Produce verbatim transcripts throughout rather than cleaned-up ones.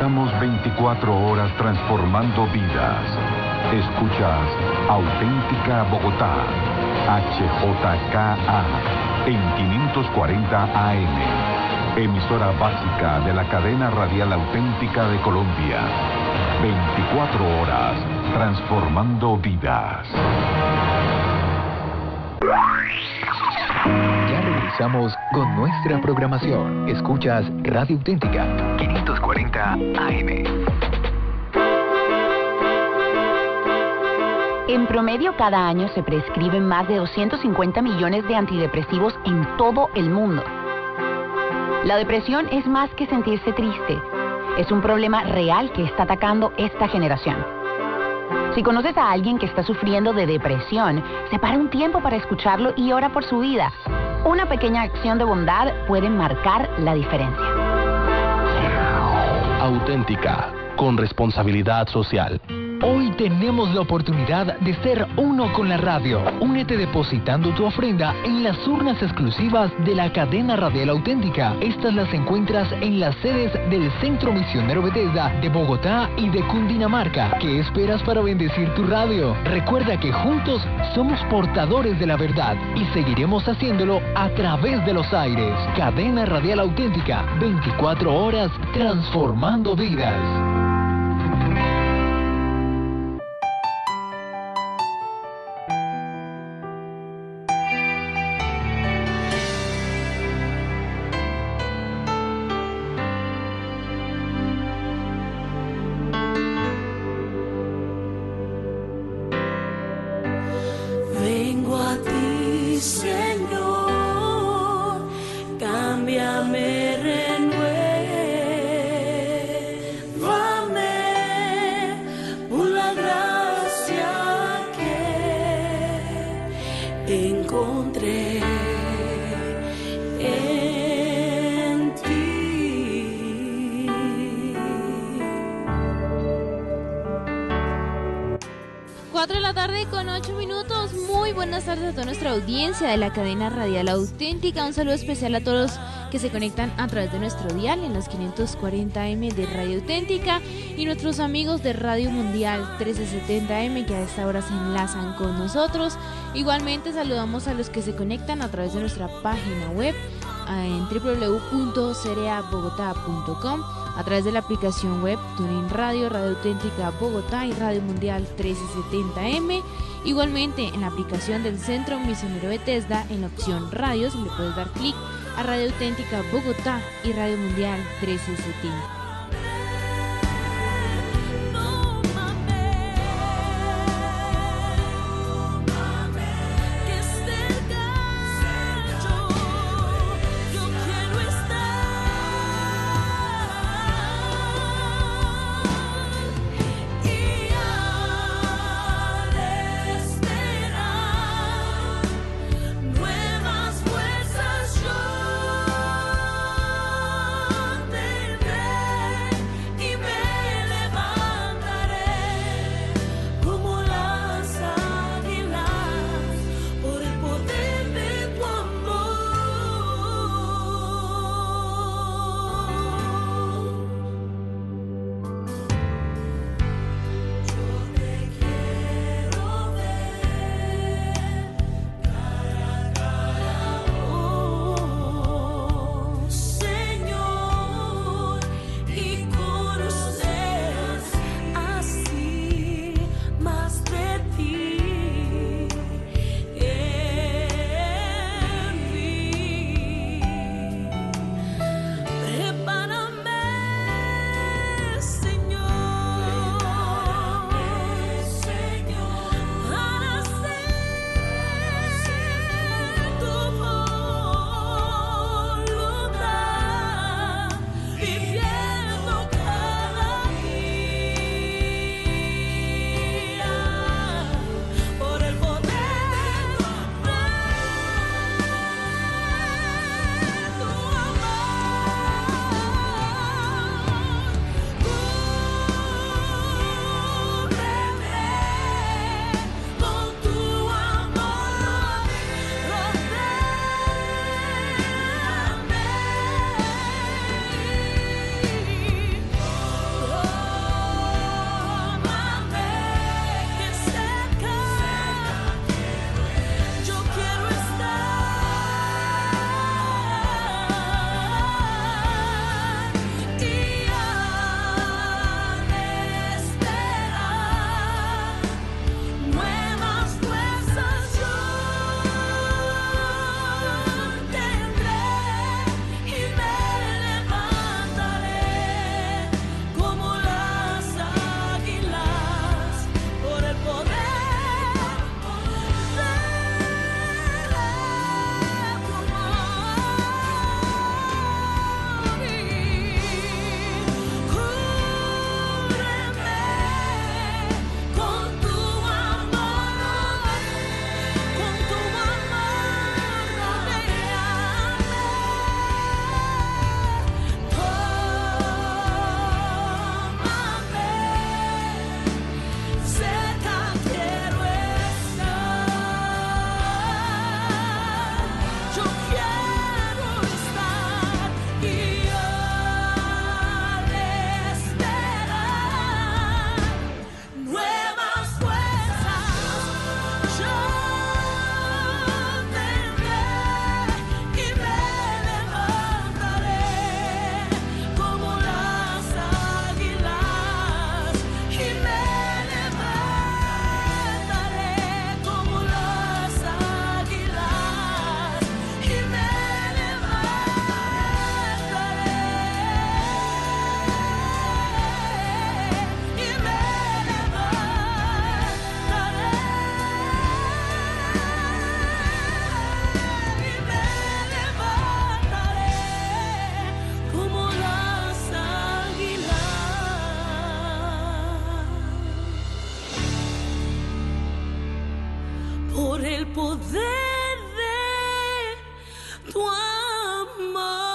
Estamos veinticuatro horas transformando vidas. Escuchas Auténtica Bogotá, H J K A, en quinientos cuarenta A M, emisora básica de la cadena radial auténtica de Colombia. veinticuatro horas transformando vidas. Ya regresamos con nuestra programación. Escuchas Radio Auténtica, quinientos cuarenta A M. En promedio, cada año se prescriben más de doscientos cincuenta millones de antidepresivos en todo el mundo. La depresión es más que sentirse triste. Es un problema real que está atacando esta generación. Si conoces a alguien que está sufriendo de depresión, separa un tiempo para escucharlo y ora por su vida. Una pequeña acción de bondad puede marcar la diferencia. Auténtica, con responsabilidad social. Hoy tenemos la oportunidad de ser uno con la radio. Únete depositando tu ofrenda en las urnas exclusivas de la cadena radial auténtica. Estas las encuentras en las sedes del Centro Misionero Bethesda de Bogotá y de Cundinamarca. ¿Qué esperas para bendecir tu radio? Recuerda que juntos somos portadores de la verdad y seguiremos haciéndolo a través de los aires. Cadena radial auténtica, veinticuatro horas transformando vidas. Audiencia de la cadena radial auténtica. Un saludo especial a todos que se conectan a través de nuestro dial en los quinientos cuarenta A M de Radio Auténtica y nuestros amigos de Radio Mundial trece setenta A M que a esta hora se enlazan con nosotros. Igualmente saludamos a los que se conectan a través de nuestra página web en doble u doble u doble u punto cerea bogotá punto com, a través de la aplicación web TuneIn Radio, Radio Auténtica Bogotá y Radio Mundial trece setenta A M. Igualmente en la aplicación del Centro Misionero Bethesda, en la opción radios, le puedes dar clic a Radio Auténtica Bogotá y Radio Mundial trece setenta. Nuevas fuerzas yo tendré. tu amor.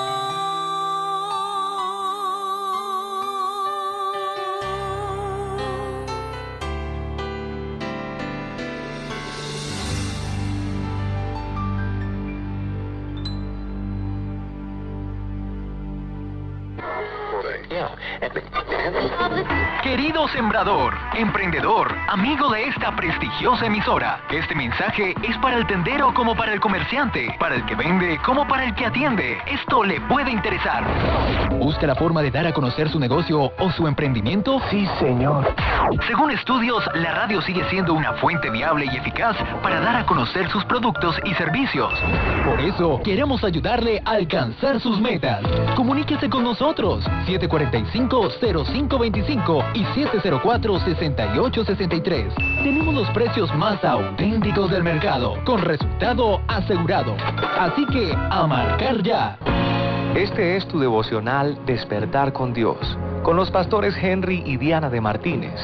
Querido sembrador, emprendedor, amigo de esta prestigiosa emisora, este mensaje es para el tendero como para el comerciante, para el que vende como para el que atiende. Esto le puede interesar. ¿Busca la forma de dar a conocer su negocio o su emprendimiento? Sí, señor. Según estudios, la radio sigue siendo una fuente viable y eficaz para dar a conocer sus productos y servicios. Por eso, queremos ayudarle a alcanzar sus metas. Comuníquese con nosotros, siete cuatro cinco, cero cinco dos cinco y siete cero cuatro, seis ocho seis tres. Tenemos los precios más auténticos del mercado, con resultado asegurado. Así que, a marcar ya. Este es tu devocional Despertar con Dios, con los pastores Henry y Diana de Martínez.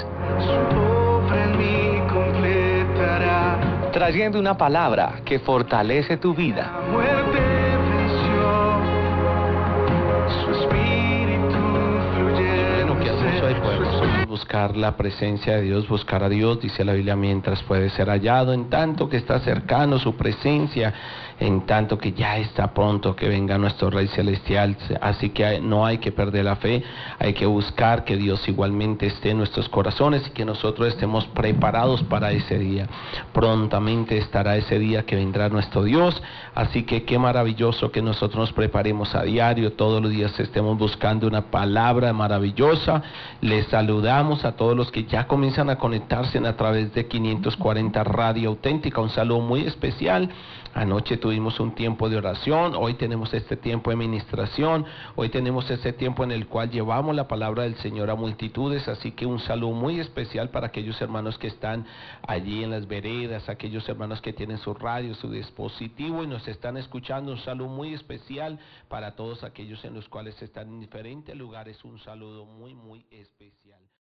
Trayendo una palabra que fortalece tu vida. Podemos buscar la presencia de Dios, buscar a Dios, dice la Biblia, mientras puede ser hallado, en tanto que está cercano su presencia, en tanto que ya está pronto que venga nuestro Rey Celestial. Así que no hay que perder la fe, hay que buscar que Dios igualmente esté en nuestros corazones y que nosotros estemos preparados para ese día. Prontamente estará ese día que vendrá nuestro Dios, así que qué maravilloso que nosotros nos preparemos a diario, todos los días estemos buscando una palabra maravillosa. Les saludamos a todos los que ya comienzan a conectarse a través de quinientos cuarenta Radio Auténtica, un saludo muy especial. Anoche tuvimos un tiempo de oración, hoy tenemos este tiempo de ministración, hoy tenemos este tiempo en el cual llevamos la palabra del Señor a multitudes, así que un saludo muy especial para aquellos hermanos que están allí en las veredas, aquellos hermanos que tienen su radio, su dispositivo y nos están escuchando, un saludo muy especial para todos aquellos en los cuales están en diferentes lugares, un saludo muy muy especial.